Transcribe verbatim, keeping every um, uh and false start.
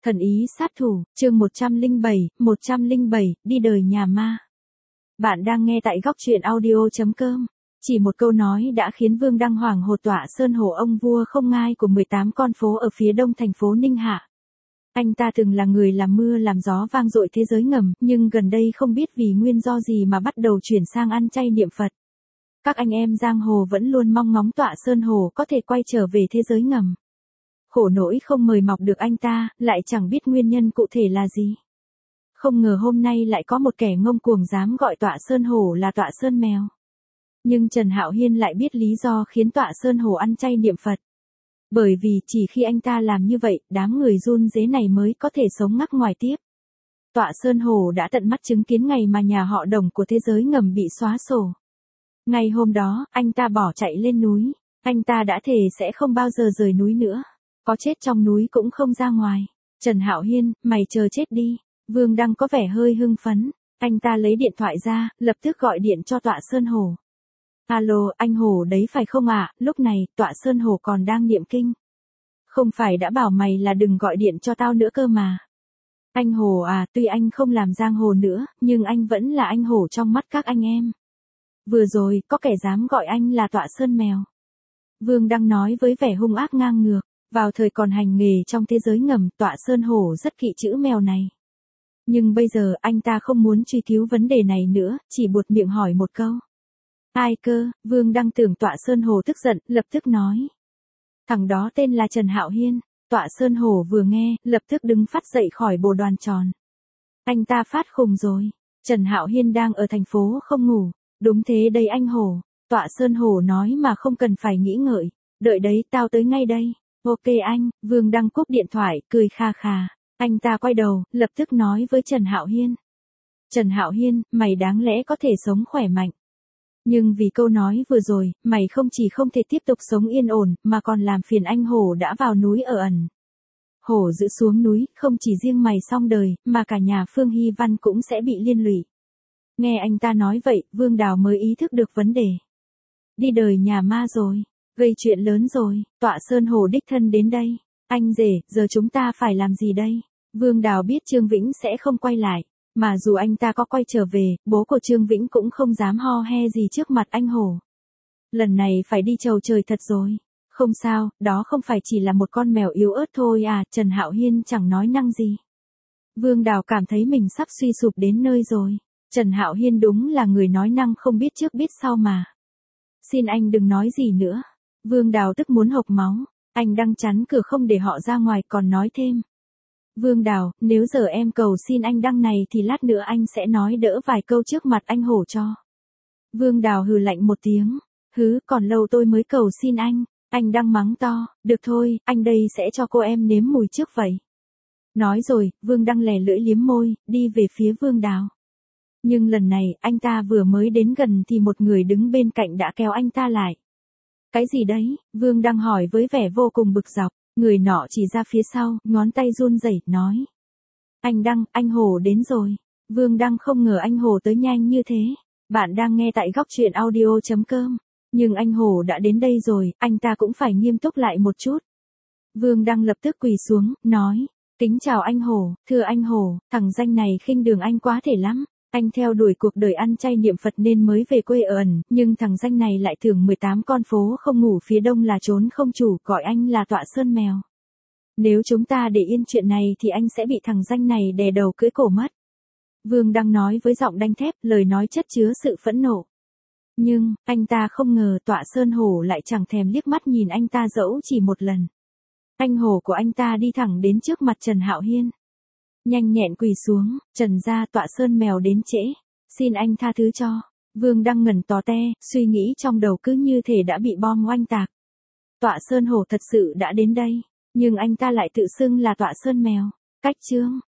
Thần ý sát thủ, chương một trăm lẻ bảy, một trăm lẻ bảy, đi đời nhà ma. Bạn đang nghe tại góc truyện audio chấm com. Chỉ một câu nói đã khiến Vương Đăng Hoàng hột tỏa sơn hồ ông vua không ngai của mười tám con phố ở phía đông thành phố Ninh Hạ. Anh ta từng là người làm mưa làm gió vang dội thế giới ngầm, nhưng gần đây không biết vì nguyên do gì mà bắt đầu chuyển sang ăn chay niệm Phật. Các anh em giang hồ vẫn luôn mong ngóng tọa sơn hồ có thể quay trở về thế giới ngầm. Khổ nỗi không mời mọc được anh ta, lại chẳng biết nguyên nhân cụ thể là gì. Không ngờ hôm nay lại có một kẻ ngông cuồng dám gọi tọa sơn hổ là tọa sơn mèo. Nhưng Trần Hạo Hiên lại biết lý do khiến tọa sơn hổ ăn chay niệm Phật. Bởi vì chỉ khi anh ta làm như vậy, đám người run rế này mới có thể sống ngắc ngoài tiếp. Tọa sơn hổ đã tận mắt chứng kiến ngày mà nhà họ Đồng của thế giới ngầm bị xóa sổ. Ngày hôm đó, anh ta bỏ chạy lên núi. Anh ta đã thề sẽ không bao giờ rời núi nữa. Có chết trong núi cũng không ra ngoài. Trần Hạo Hiên, mày chờ chết đi. Vương Đăng có vẻ hơi hưng phấn. Anh ta lấy điện thoại ra, lập tức gọi điện cho tọa sơn hổ. Alo, anh hổ đấy phải không ạ? À? Lúc này, tọa sơn hổ còn đang niệm kinh. Không phải đã bảo mày là đừng gọi điện cho tao nữa cơ mà. Anh hổ à, tuy anh không làm giang hồ nữa, nhưng anh vẫn là anh hổ trong mắt các anh em. Vừa rồi, có kẻ dám gọi anh là tọa sơn mèo. Vương Đăng nói với vẻ hung ác ngang ngược. Vào thời còn hành nghề trong thế giới ngầm, tọa sơn hổ rất kỵ chữ mèo này. Nhưng bây giờ anh ta không muốn truy cứu vấn đề này nữa, chỉ buột miệng hỏi một câu. Ai cơ? Vương Đăng tưởng tọa sơn hổ tức giận, lập tức nói. Thằng đó tên là Trần Hạo Hiên. Tọa sơn hổ vừa nghe, lập tức đứng phát dậy khỏi bồ đoàn tròn. Anh ta phát khùng rồi. Trần Hạo Hiên đang ở thành phố không ngủ. Đúng thế đây anh hổ. Tọa sơn hổ nói mà không cần phải nghĩ ngợi. Đợi đấy, tao tới ngay đây. Ok anh, Vương Đăng cúp điện thoại, cười kha kha. Anh ta quay đầu, lập tức nói với Trần Hạo Hiên. Trần Hạo Hiên, mày đáng lẽ có thể sống khỏe mạnh. Nhưng vì câu nói vừa rồi, mày không chỉ không thể tiếp tục sống yên ổn, mà còn làm phiền anh hổ đã vào núi ở ẩn. Hổ giữ xuống núi, không chỉ riêng mày xong đời, mà cả nhà Phương Hy Văn cũng sẽ bị liên lụy. Nghe anh ta nói vậy, Vương Đào mới ý thức được vấn đề. Đi đời nhà ma rồi. Gây chuyện lớn rồi, tọa sơn hổ đích thân đến đây. Anh rể, giờ chúng ta phải làm gì đây? Vương Đào biết Trương Vĩnh sẽ không quay lại. Mà dù anh ta có quay trở về, bố của Trương Vĩnh cũng không dám ho he gì trước mặt anh hổ. Lần này phải đi chầu trời thật rồi. Không sao, đó không phải chỉ là một con mèo yếu ớt thôi à, Trần Hạo Hiên chẳng nói năng gì. Vương Đào cảm thấy mình sắp suy sụp đến nơi rồi. Trần Hạo Hiên đúng là người nói năng không biết trước biết sau mà. Xin anh đừng nói gì nữa. Vương Đào tức muốn hộc máu, anh đang chắn cửa không để họ ra ngoài còn nói thêm. Vương Đào, nếu giờ em cầu xin anh Đăng này thì lát nữa anh sẽ nói đỡ vài câu trước mặt anh hổ cho. Vương Đào hừ lạnh một tiếng, hứ còn lâu tôi mới cầu xin anh, anh Đăng mắng to, được thôi, anh đây sẽ cho cô em nếm mùi trước vậy. Nói rồi, Vương Đăng lè lưỡi liếm môi, đi về phía Vương Đào. Nhưng lần này, anh ta vừa mới đến gần thì một người đứng bên cạnh đã kéo anh ta lại. Cái gì đấy? Vương Đăng hỏi với vẻ vô cùng bực dọc. Người nọ chỉ ra phía sau, ngón tay run rẩy, nói. Anh Đăng, anh hổ đến rồi. Vương Đăng không ngờ anh hổ tới nhanh như thế. Bạn đang nghe tại góc truyện audio chấm com. Nhưng anh hổ đã đến đây rồi, anh ta cũng phải nghiêm túc lại một chút. Vương Đăng lập tức quỳ xuống, nói. Kính chào anh hổ, thưa anh hổ, thằng danh này khinh đường anh quá thể lắm. Anh theo đuổi cuộc đời ăn chay niệm Phật nên mới về quê ở ẩn, nhưng thằng danh này lại thường mười tám con phố không ngủ phía đông là trốn không chủ, gọi anh là tọa sơn mèo. Nếu chúng ta để yên chuyện này thì anh sẽ bị thằng danh này đè đầu cưỡi cổ mất. Vương Đăng nói với giọng đanh thép, lời nói chất chứa sự phẫn nộ. Nhưng, anh ta không ngờ tọa sơn hổ lại chẳng thèm liếc mắt nhìn anh ta dẫu chỉ một lần. Anh hổ của anh ta đi thẳng đến trước mặt Trần Hạo Hiên. Nhanh nhẹn quỳ xuống, Trần gia tọa sơn mèo đến trễ. Xin anh tha thứ cho. Vương Đăng ngẩn tò te, suy nghĩ trong đầu cứ như thể đã bị bom oanh tạc. Tọa sơn hổ thật sự đã đến đây, nhưng anh ta lại tự xưng là tọa sơn mèo. Cách chương.